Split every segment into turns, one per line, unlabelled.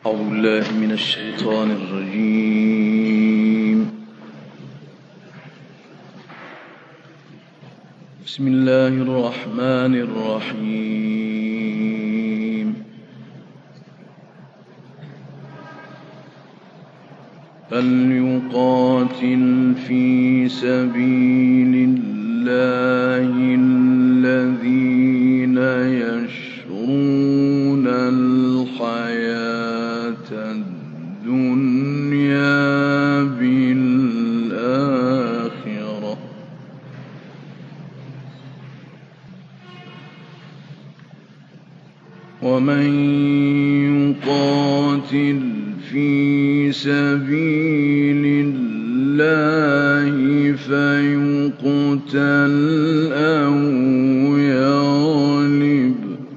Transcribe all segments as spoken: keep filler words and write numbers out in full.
أعوذ بالله من الشيطان الرجيم. بسم الله الرحمن الرحيم. فليقاتل في سبيل الله الذين يشرون الحياة الدنيا بالآخرة ومن يقاتل في سبيل الله فيقتل أو يغلب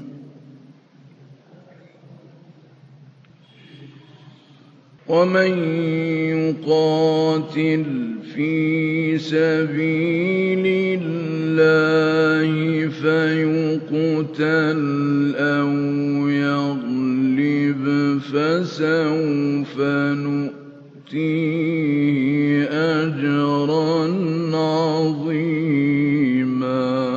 ومن يقاتل في سبيل الله فيقتل أو يغلب فسوف نؤتيه أجرا عظيما.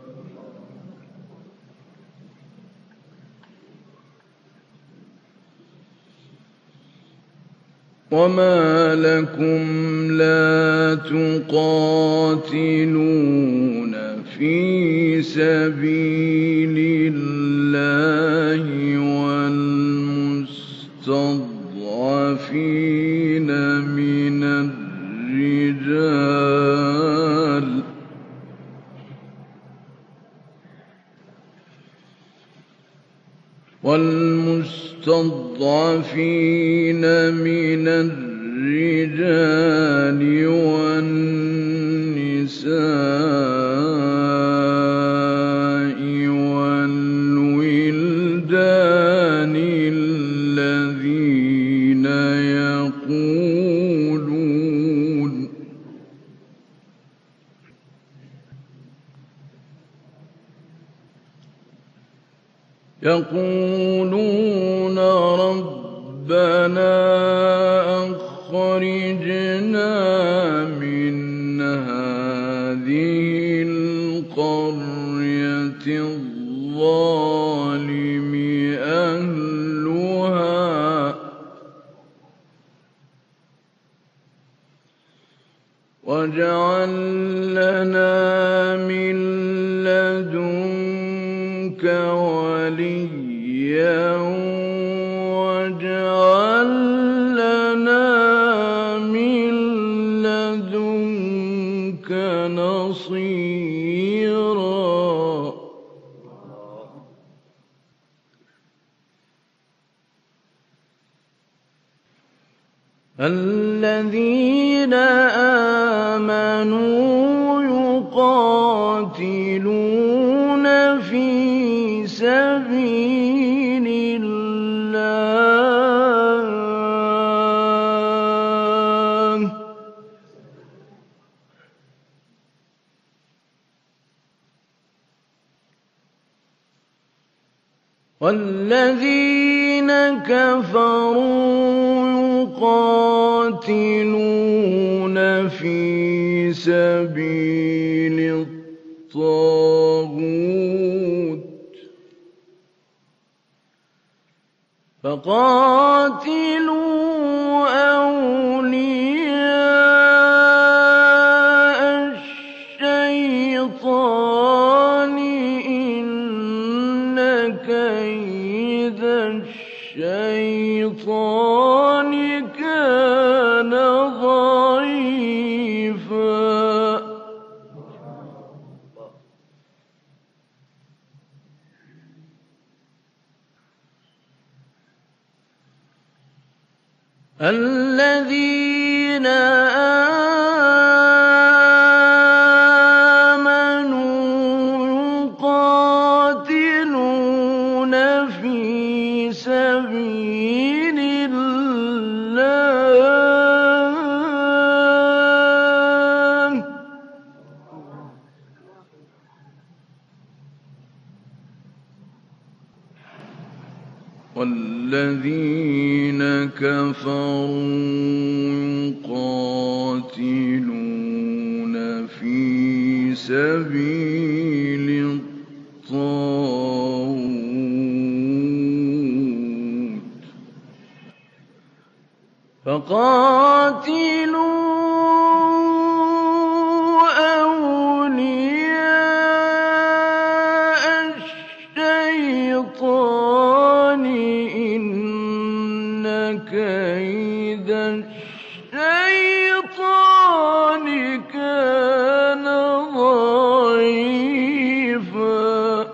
وما لكم لا تقاتلون في سبيل الله والمستضعفين من الرجال والمستضعفين من الرجال والنساء والولدان الذين يقولون يقولون ربنا أخرجنا من هذه القرية الظالم أهلها واجعل لنا من لدنك وليا واجعل لنا من لدنك نصيرا. الذين آمنوا يقاتلون في سبيل الله والذين كفروا يقاتلون في سبيل الطاغوت فقاتلوا أولياء الشيطان إن كيد الشيطان كان ضعيفا. الذين آمنوا يقاتلون في سبيل الله والذين والذين كفروا يقاتلون في سبيل الطاغوت فقاتلوا أولياء الشيطان إن كيد الشيطان كان ضعيفا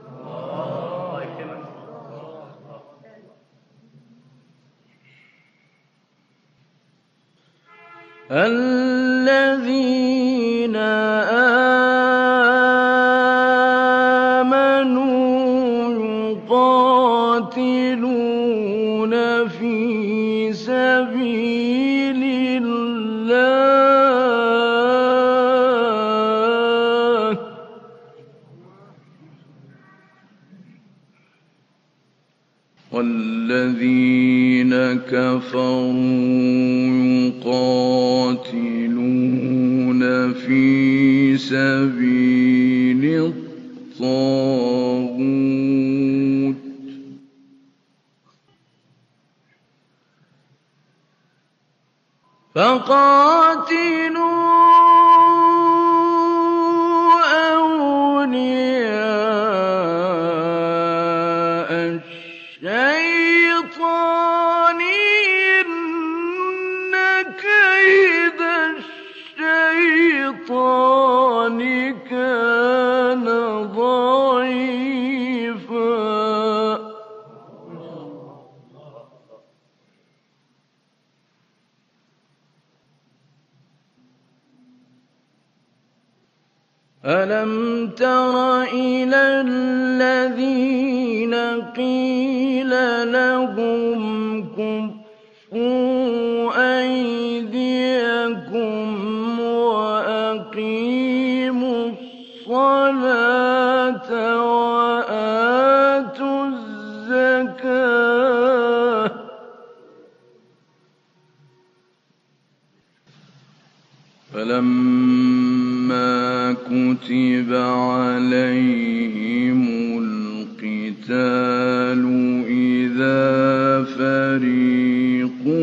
الذين آمنوا يقاتلون في سبيل الله والذين كفروا يقاتلون في سبيل الطاغوت فقاتلوا أولياء الشيطان إن كيد الشيطان كان ضعيفا ألم تر إلى الذين قيل لهم كفوا أيديكم وأقيموا الصلاة وآتوا الزكاة فلما كتب عليهم القتال إذا فريق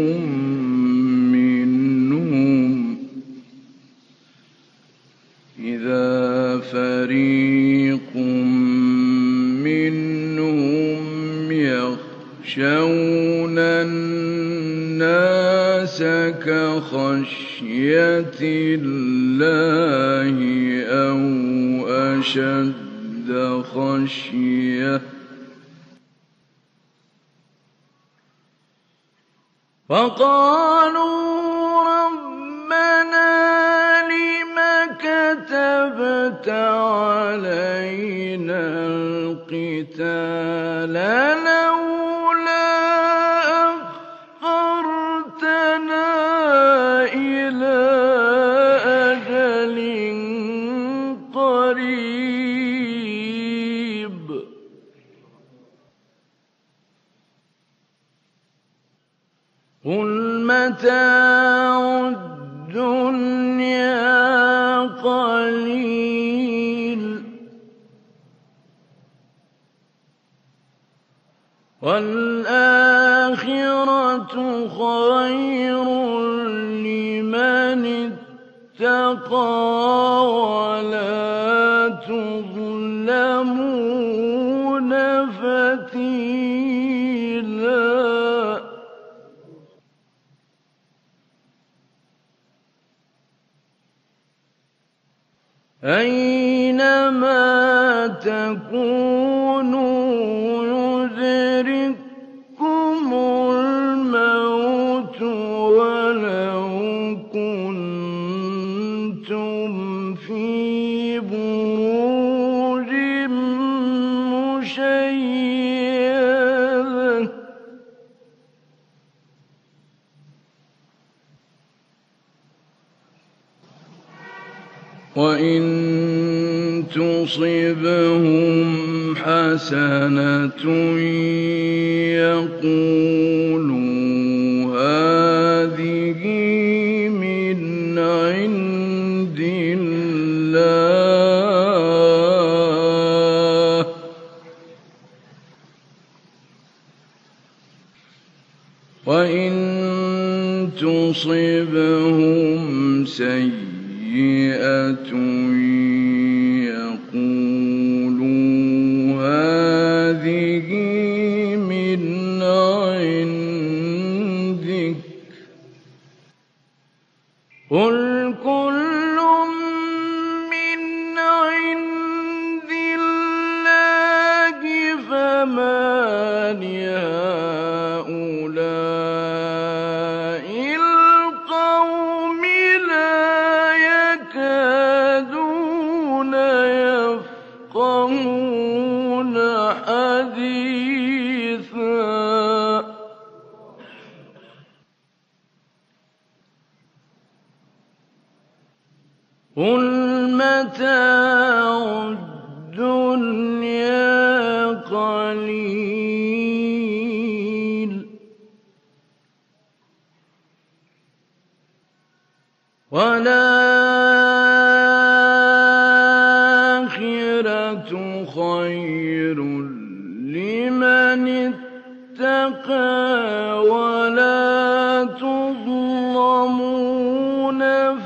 منهم إذا فريق منهم يخشون الناس كخشية الله أو أشد خشية فقالوا ربنا لم كتبت علينا القتال لولا أخرتنا إلى أجل قريب قل متاع الدنيا قليل والآخرة خير لمن اتقى ولا تظلمون فتيلا أينما تكونوا يدرككم الموت ولو كنتم في بروج مشيدة وإن تصبهم حسنة يقولوا هذه من عند الله وإن تصبهم سيئة يقولوا هذه من عندك قل كل من عند الله فما لهؤلاء القوم لا يكادون يفقهون حديثا قل متاع الدنيا قليل والآخرة خير لمن اتقى ولا تظلمون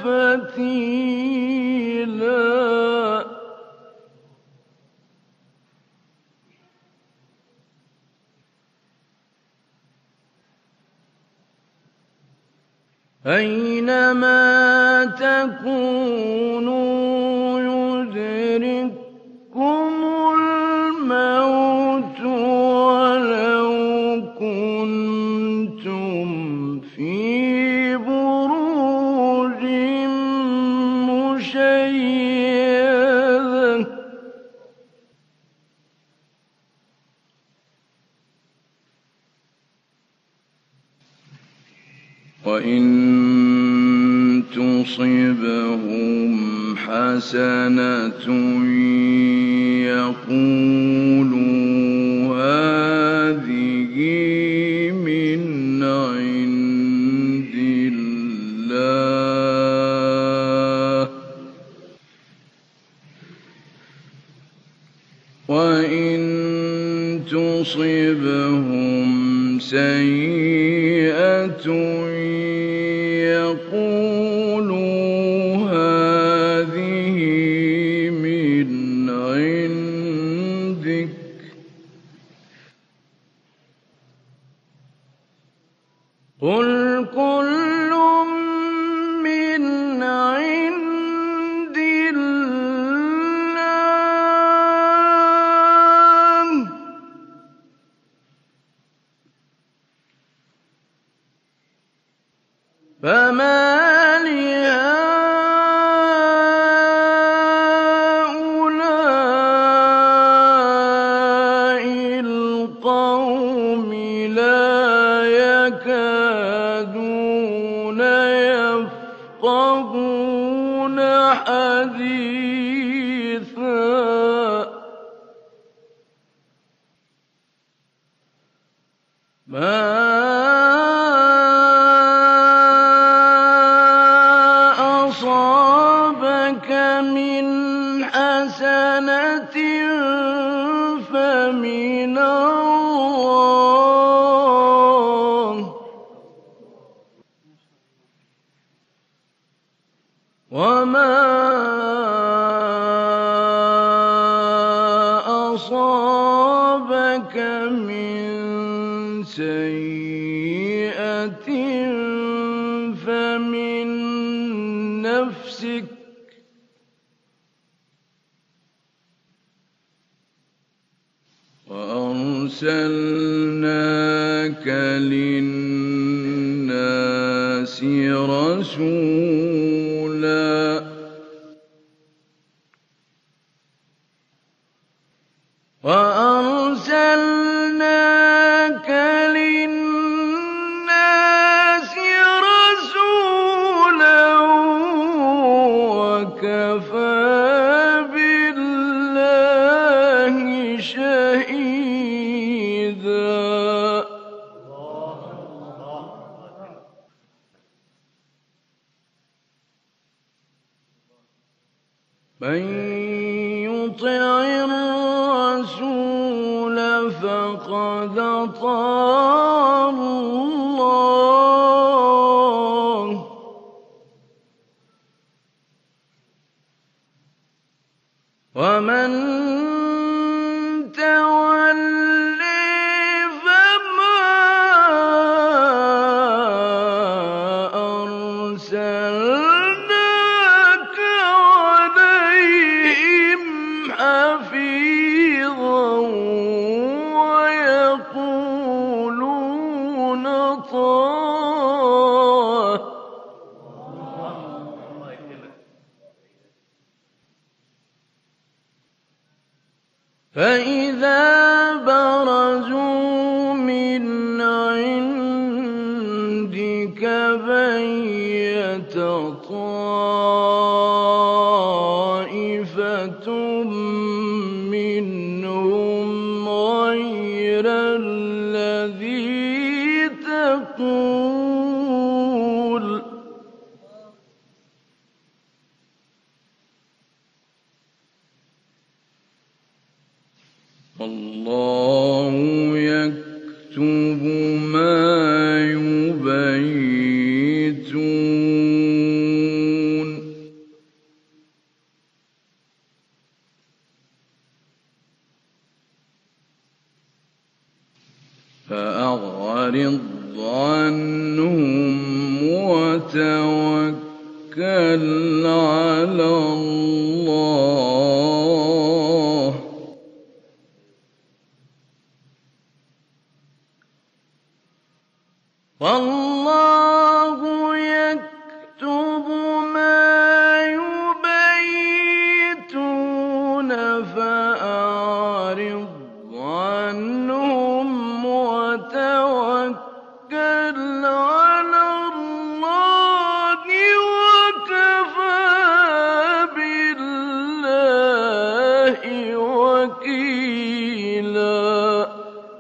فتيلا أينما تكونوا يدرككم الموت ولو كنتم في بروج مشيدة وإن تصبهم حسنة يقولوا هذه من عند الله وإن تصبهم سيئة يقولوا هذه من عندك قل كل من عند الله فما لهؤلاء القوم لا يكادون يفقهون حديثا ما من حسنة فمن الله وما أصابك من سيئة فمن نفسك وأرسلناك للناس رسولا وأرسلناك للناس رسولا وكفى بالله من يطع الرسول فقد أطاع الله ومن تولي فما أرسلناك عليهم حفيظا ويقولون طاعة فإذا برزوا من عندك بيت طائفة منهم غير الذي تقول والله يكتب ما يبيتون فأعرض عنهم وتوكل على الله والله يكتب ما يبيتون فأعرض عنهم وتوكل على الله وكفى بالله وكيلا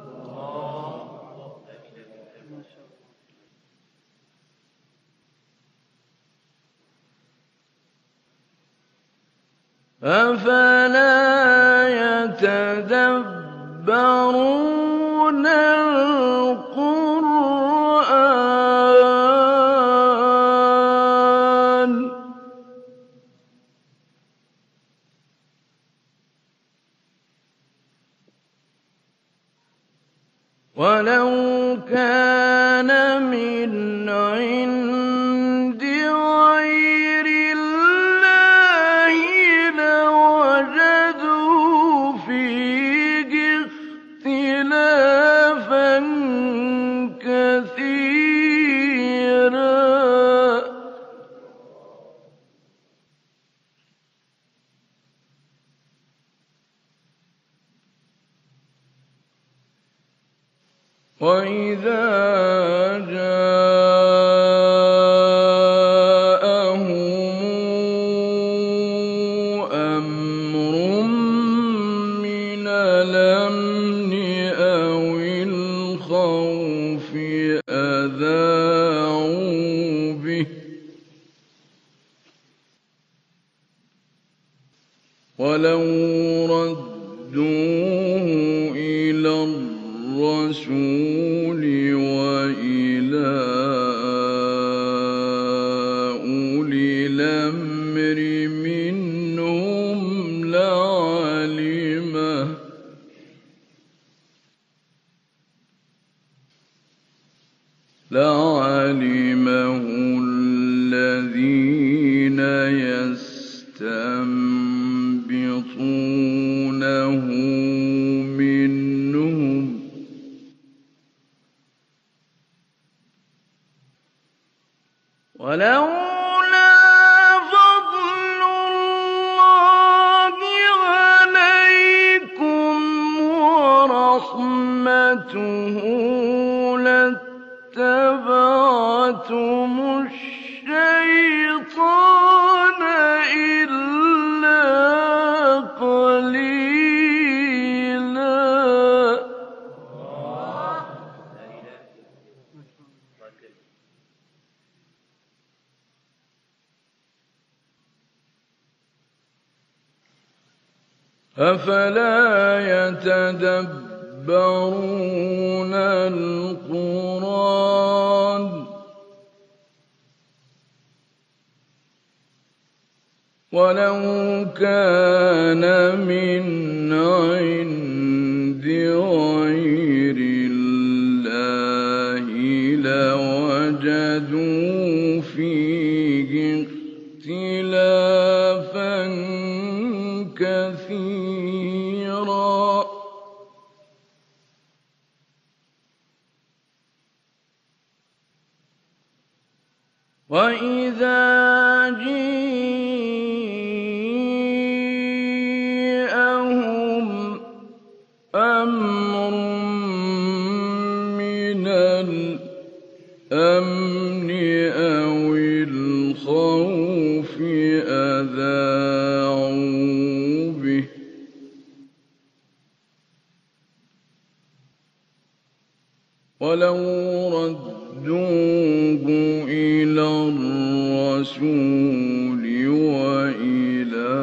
أفلا يتدبرون القرآن ولو كان من عند غير الله لوجدوا فيه اختلافا كثيرا وإذا جاءهم أمر من الأمن أو الخوف أذاعوا به ولو ردوه إلى الرسول وإلى أولي الأمر منهم لعلمه لعلمه الذين يستنبطونه منهم ولولا فضل الله عليكم ورحمته لاتبعتم الشيطان إلا قليلا أفلا يتدبرون القرآن ولو كان من عند غير الله لوجدوا فيه اختلافا كثيرا وإذا جاءهم أمر من الأمن أو الخوف أذاعوا به ولو ردوه إلى الرسول وإلى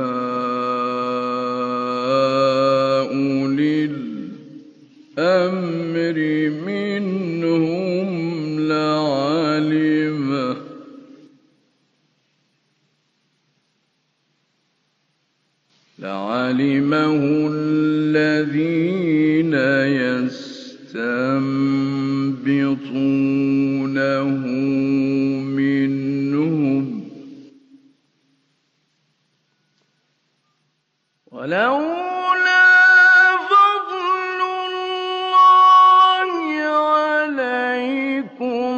أولي الأمر منهم لعلمه لعلمه الذين يستنبطونه منهم ولولا فضل الله عليكم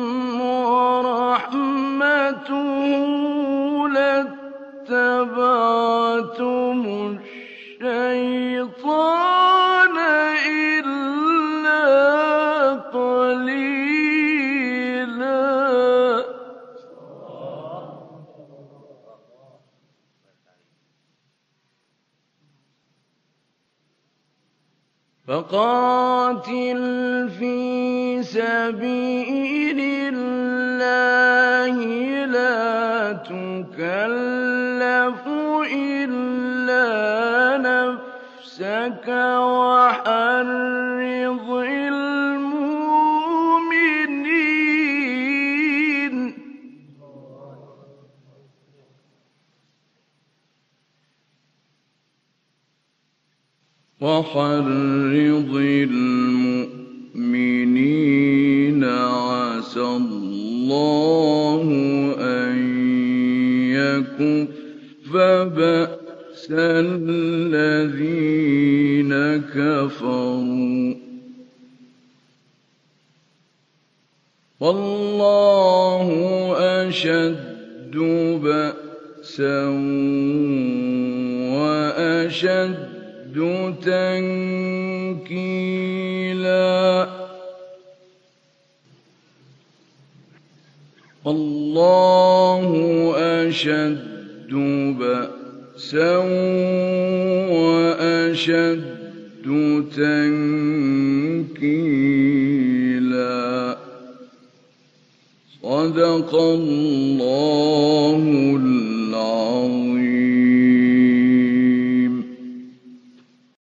ورحمته لاتبعتم الشيطان إلا قليلا فقاتل في سبيل الله لا تكلف إلا نفسك وحرض المؤمنين وحرض المؤمنين عسى الله أن يكف بأس الذين كفروا والله أشد بأسا وأشد تنكيلا والله أشد بأسا وأشد تنكيلا صدق الله العظيم.